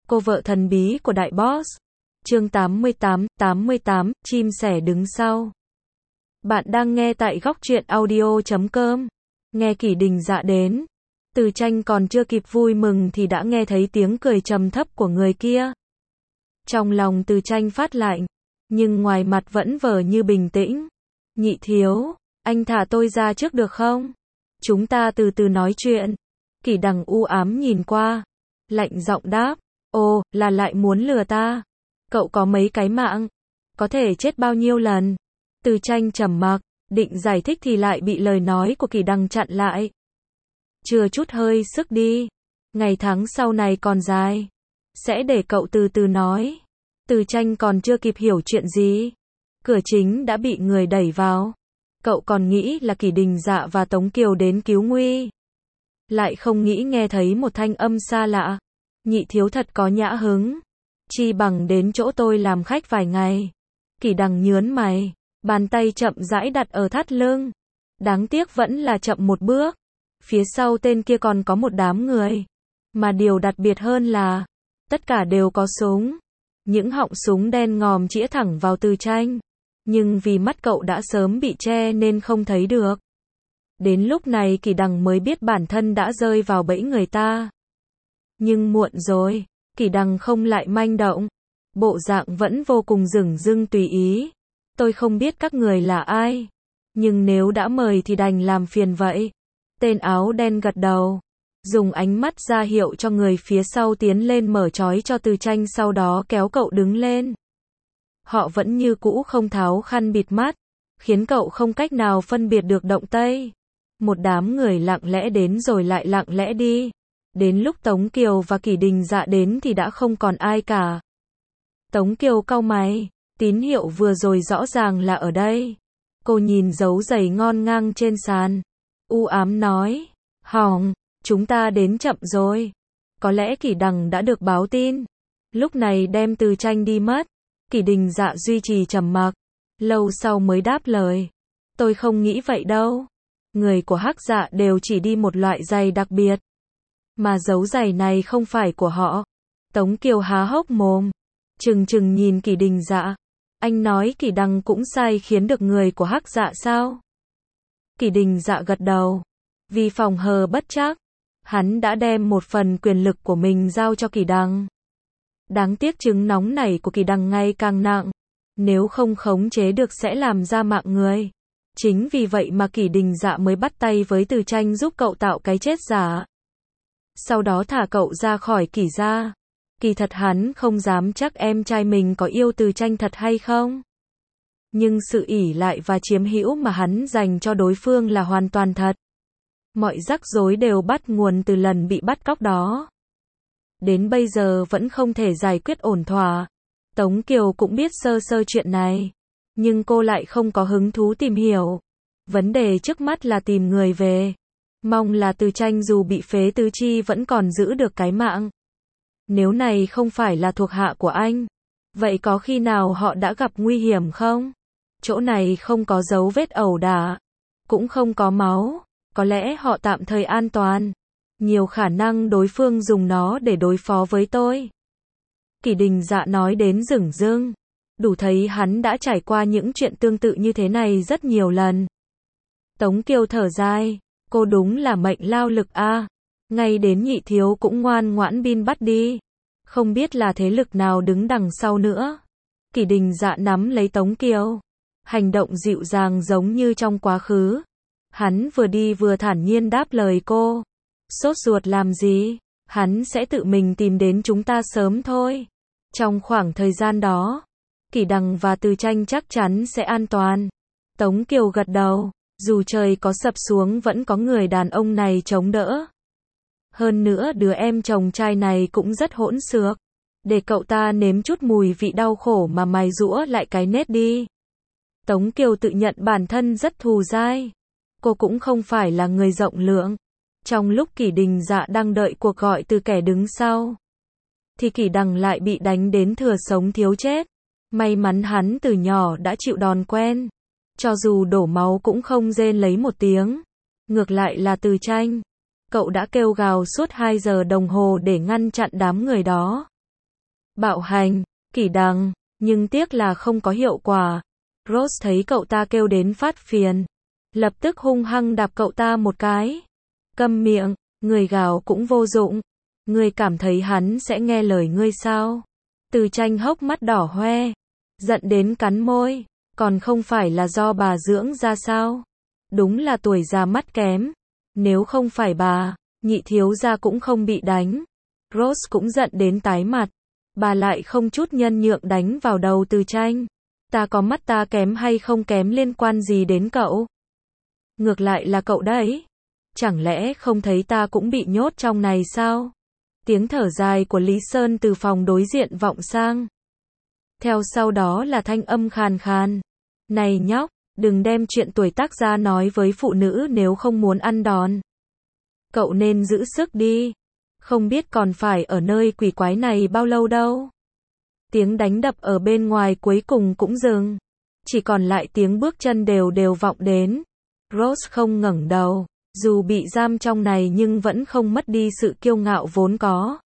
Cô vợ thần bí của đại boss. Chương 88, chim sẻ đứng sau. Bạn đang nghe tại góc truyện audio.com. Nghe Kỷ Đình Dạ đến. Từ Tranh còn chưa kịp vui mừng thì đã nghe thấy tiếng cười trầm thấp của người kia. Trong lòng Từ Tranh phát lạnh, nhưng ngoài mặt vẫn vờ như bình tĩnh. Nhị thiếu, anh thả tôi ra trước được không? Chúng ta từ từ nói chuyện. Kỷ Đằng u ám nhìn qua, lạnh giọng đáp, ồ, là lại muốn lừa ta. Cậu có mấy cái mạng? Có thể chết bao nhiêu lần? Từ Tranh trầm mặc, định giải thích thì lại bị lời nói của Kỷ Đằng chặn lại. Chưa chút hơi sức đi. Ngày tháng sau này còn dài. Sẽ để cậu từ từ nói. Từ Tranh còn chưa kịp hiểu chuyện gì. Cửa chính đã bị người đẩy vào. Cậu còn nghĩ là Kỷ Đình Dạ và Tống Kiều đến cứu nguy. Lại không nghĩ nghe thấy một thanh âm xa lạ. Nhị thiếu thật có nhã hứng. Chi bằng đến chỗ tôi làm khách vài ngày. Kỷ Đằng nhớn mày, bàn tay chậm rãi đặt ở thắt lưng. Đáng tiếc vẫn là chậm một bước. Phía sau tên kia còn có một đám người. Mà điều đặc biệt hơn là, tất cả đều có súng. Những họng súng đen ngòm chĩa thẳng vào Từ Tranh. Nhưng vì mắt cậu đã sớm bị che nên không thấy được. Đến lúc này Kỷ Đằng mới biết bản thân đã rơi vào bẫy người ta. Nhưng muộn rồi, Kỷ Đằng không lại manh động. Bộ dạng vẫn vô cùng dửng dưng tùy ý. Tôi không biết các người là ai. Nhưng nếu đã mời thì đành làm phiền vậy. Tên áo đen gật đầu. Dùng ánh mắt ra hiệu cho người phía sau tiến lên mở trói cho Từ Tranh, sau đó kéo cậu đứng lên. Họ vẫn như cũ không tháo khăn bịt mắt, khiến cậu không cách nào phân biệt được động tây. Một đám người lặng lẽ đến rồi lại lặng lẽ đi. Đến lúc Tống Kiều và Kỷ Đình Dạ đến thì đã không còn ai cả. Tống Kiều cau mày, tín hiệu vừa rồi rõ ràng là ở đây. Cô nhìn dấu giày ngon ngang trên sàn. U ám nói, hỏng, chúng ta đến chậm rồi. Có lẽ Kỷ Đằng đã được báo tin. Lúc này đem Từ Tranh đi mất. Kỷ Đình Dạ duy trì trầm mặc. Lâu sau mới đáp lời. Tôi không nghĩ vậy đâu. Người của Hắc Dạ đều chỉ đi một loại giày đặc biệt. Mà dấu giày này không phải của họ. Tống Kiều há hốc mồm. Trừng trừng nhìn Kỷ Đình Dạ. Anh nói Kỷ Đằng cũng sai khiến được người của Hắc Dạ sao? Kỷ Đình Dạ gật đầu. Vì phòng hờ bất trắc, hắn đã đem một phần quyền lực của mình giao cho Kỷ Đằng. Đáng tiếc trứng nóng này của Kỷ Đằng ngày càng nặng. Nếu không khống chế được sẽ làm ra mạng người. Chính vì vậy mà Kỷ Đình Dạ mới bắt tay với Từ Tranh giúp cậu tạo cái chết giả. Sau đó thả cậu ra khỏi Kỷ gia. Kỳ thật hắn không dám chắc em trai mình có yêu Từ Tranh thật hay không. Nhưng sự ỷ lại và chiếm hữu mà hắn dành cho đối phương là hoàn toàn thật. Mọi rắc rối đều bắt nguồn từ lần bị bắt cóc đó. Đến bây giờ vẫn không thể giải quyết ổn thỏa. Tống Kiều cũng biết sơ sơ chuyện này. Nhưng cô lại không có hứng thú tìm hiểu. Vấn đề trước mắt là tìm người về. Mong là Từ Tranh dù bị phế tứ chi vẫn còn giữ được cái mạng. Nếu này không phải là thuộc hạ của anh, vậy có khi nào họ đã gặp nguy hiểm không? Chỗ này không có dấu vết ẩu đả, cũng không có máu, có lẽ họ tạm thời an toàn. Nhiều khả năng đối phương dùng nó để đối phó với tôi. Kỷ Đình Dạ nói đến dửng dưng, đủ thấy hắn đã trải qua những chuyện tương tự như thế này rất nhiều lần. Tống Kiều thở dài, cô đúng là mệnh lao lực a. Ngay đến nhị thiếu cũng ngoan ngoãn bin bắt đi. Không biết là thế lực nào đứng đằng sau nữa. Kỷ Đình Dạ nắm lấy Tống Kiều. Hành động dịu dàng giống như trong quá khứ. Hắn vừa đi vừa thản nhiên đáp lời cô. Sốt ruột làm gì? Hắn sẽ tự mình tìm đến chúng ta sớm thôi. Trong khoảng thời gian đó, Kỷ Đằng và Từ Tranh chắc chắn sẽ an toàn. Tống Kiều gật đầu. Dù trời có sập xuống vẫn có người đàn ông này chống đỡ. Hơn nữa đứa em chồng trai này cũng rất hỗn xược. Để cậu ta nếm chút mùi vị đau khổ mà mài giũa lại cái nết đi. Tống Kiều tự nhận bản thân rất thù dai. Cô cũng không phải là người rộng lượng. Trong lúc Kỷ Đình Dạ đang đợi cuộc gọi từ kẻ đứng sau, thì Kỷ Đằng lại bị đánh đến thừa sống thiếu chết. May mắn hắn từ nhỏ đã chịu đòn quen. Cho dù đổ máu cũng không rên lấy một tiếng. Ngược lại là Từ Tranh. Cậu đã kêu gào suốt 2 giờ đồng hồ để ngăn chặn đám người đó. bạo hành, kỷ đằng, nhưng tiếc là không có hiệu quả. Rose thấy cậu ta kêu đến phát phiền, lập tức hung hăng đạp cậu ta một cái. Câm miệng, người gào cũng vô dụng. Ngươi cảm thấy hắn sẽ nghe lời ngươi sao? Từ Tranh hốc mắt đỏ hoe, giận đến cắn môi, còn không phải là do bà dưỡng ra sao? Đúng là tuổi già mắt kém. Nếu không phải bà, nhị thiếu gia cũng không bị đánh. Rose cũng giận đến tái mặt. Bà lại không chút nhân nhượng đánh vào đầu Từ Tranh. Ta có mắt ta kém hay không kém liên quan gì đến cậu? Ngược lại là cậu đấy. Chẳng lẽ không thấy ta cũng bị nhốt trong này sao? Tiếng thở dài của Lý Sơn từ phòng đối diện vọng sang. Theo sau đó là thanh âm khàn khàn. Này nhóc, đừng đem chuyện tuổi tác ra nói với phụ nữ nếu không muốn ăn đòn. Cậu nên giữ sức đi. Không biết còn phải ở nơi quỷ quái này bao lâu đâu. Tiếng đánh đập ở bên ngoài cuối cùng cũng dừng. Chỉ còn lại tiếng bước chân đều đều vọng đến. Rose không ngẩng đầu. Dù bị giam trong này nhưng vẫn không mất đi sự kiêu ngạo vốn có.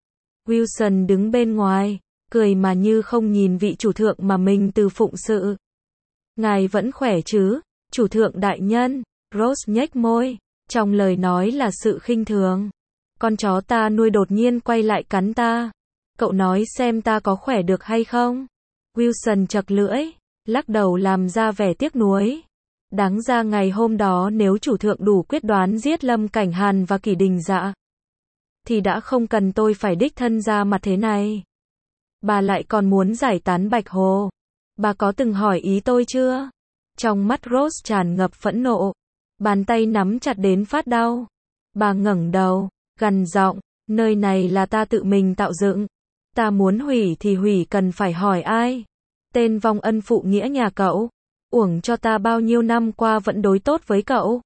Wilson đứng bên ngoài, cười mà như không nhìn vị chủ thượng mà mình từ phụng sự. Ngài vẫn khỏe chứ, chủ thượng đại nhân? Rose nhếch môi, trong lời nói là sự khinh thường. Con chó ta nuôi đột nhiên quay lại cắn ta. Cậu nói xem ta có khỏe được hay không? Wilson chật lưỡi, lắc đầu làm ra vẻ tiếc nuối. Đáng ra ngày hôm đó nếu chủ thượng đủ quyết đoán giết Lâm Cảnh Hàn và Kỷ Đình Dạ, thì đã không cần tôi phải đích thân ra mặt thế này. Bà lại còn muốn giải tán Bạch Hồ. Bà có từng hỏi ý tôi chưa? Trong mắt Rose tràn ngập phẫn nộ. Bàn tay nắm chặt đến phát đau. Bà ngẩng đầu, gằn giọng, nơi này là ta tự mình tạo dựng. Ta muốn hủy thì hủy, cần phải hỏi ai? Tên vong ân phụ nghĩa nhà cậu. Uổng cho ta bao nhiêu năm qua vẫn đối tốt với cậu.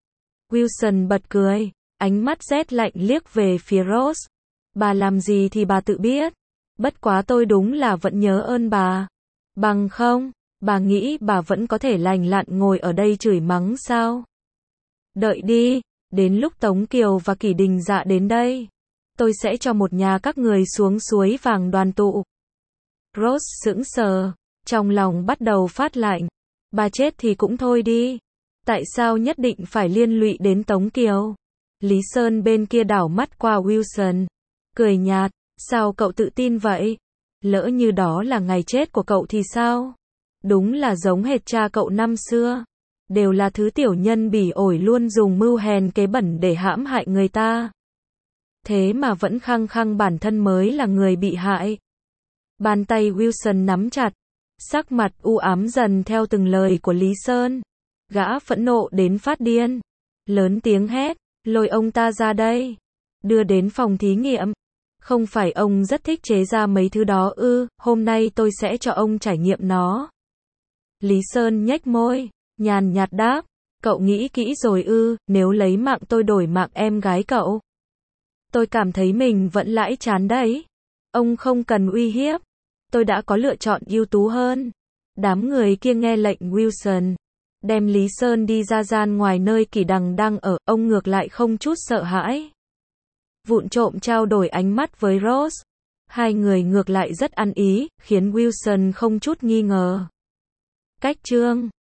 Wilson bật cười, ánh mắt rét lạnh liếc về phía Rose. Bà làm gì thì bà tự biết. Bất quá tôi đúng là vẫn nhớ ơn bà. Bằng không, bà nghĩ bà vẫn có thể lành lặn ngồi ở đây chửi mắng sao? Đợi đi, đến lúc Tống Kiều và Kỷ Đình Dạ đến đây, tôi sẽ cho một nhà các người xuống suối vàng đoàn tụ. Rose sững sờ, trong lòng bắt đầu phát lạnh. Bà chết thì cũng thôi đi. Tại sao nhất định phải liên lụy đến Tống Kiều? Lý Sơn bên kia đảo mắt qua Wilson, cười nhạt, sao cậu tự tin vậy? Lỡ như đó là ngày chết của cậu thì sao? Đúng là giống hệt cha cậu năm xưa. Đều là thứ tiểu nhân bỉ ổi luôn dùng mưu hèn kế bẩn để hãm hại người ta. Thế mà vẫn khăng khăng bản thân mới là người bị hại. Bàn tay Wilson nắm chặt. Sắc mặt u ám dần theo từng lời của Lý Sơn. Gã phẫn nộ đến phát điên. Lớn tiếng hét, lôi ông ta ra đây. Đưa đến phòng thí nghiệm. Không phải ông rất thích chế ra mấy thứ đó ư? Hôm nay tôi sẽ cho ông trải nghiệm nó. Lý Sơn nhếch môi, nhàn nhạt đáp. Cậu nghĩ kỹ rồi ư? Nếu lấy mạng tôi đổi mạng em gái cậu, tôi cảm thấy mình vẫn lãi chán đấy. Ông không cần uy hiếp. Tôi đã có lựa chọn ưu tú hơn. Đám người kia nghe lệnh Wilson, đem Lý Sơn đi ra gian ngoài nơi Kỷ Đằng đang ở, ông ngược lại không chút sợ hãi. Vụng trộm trao đổi ánh mắt với Rose. Hai người ngược lại rất ăn ý, khiến Wilson không chút nghi ngờ. Cách chương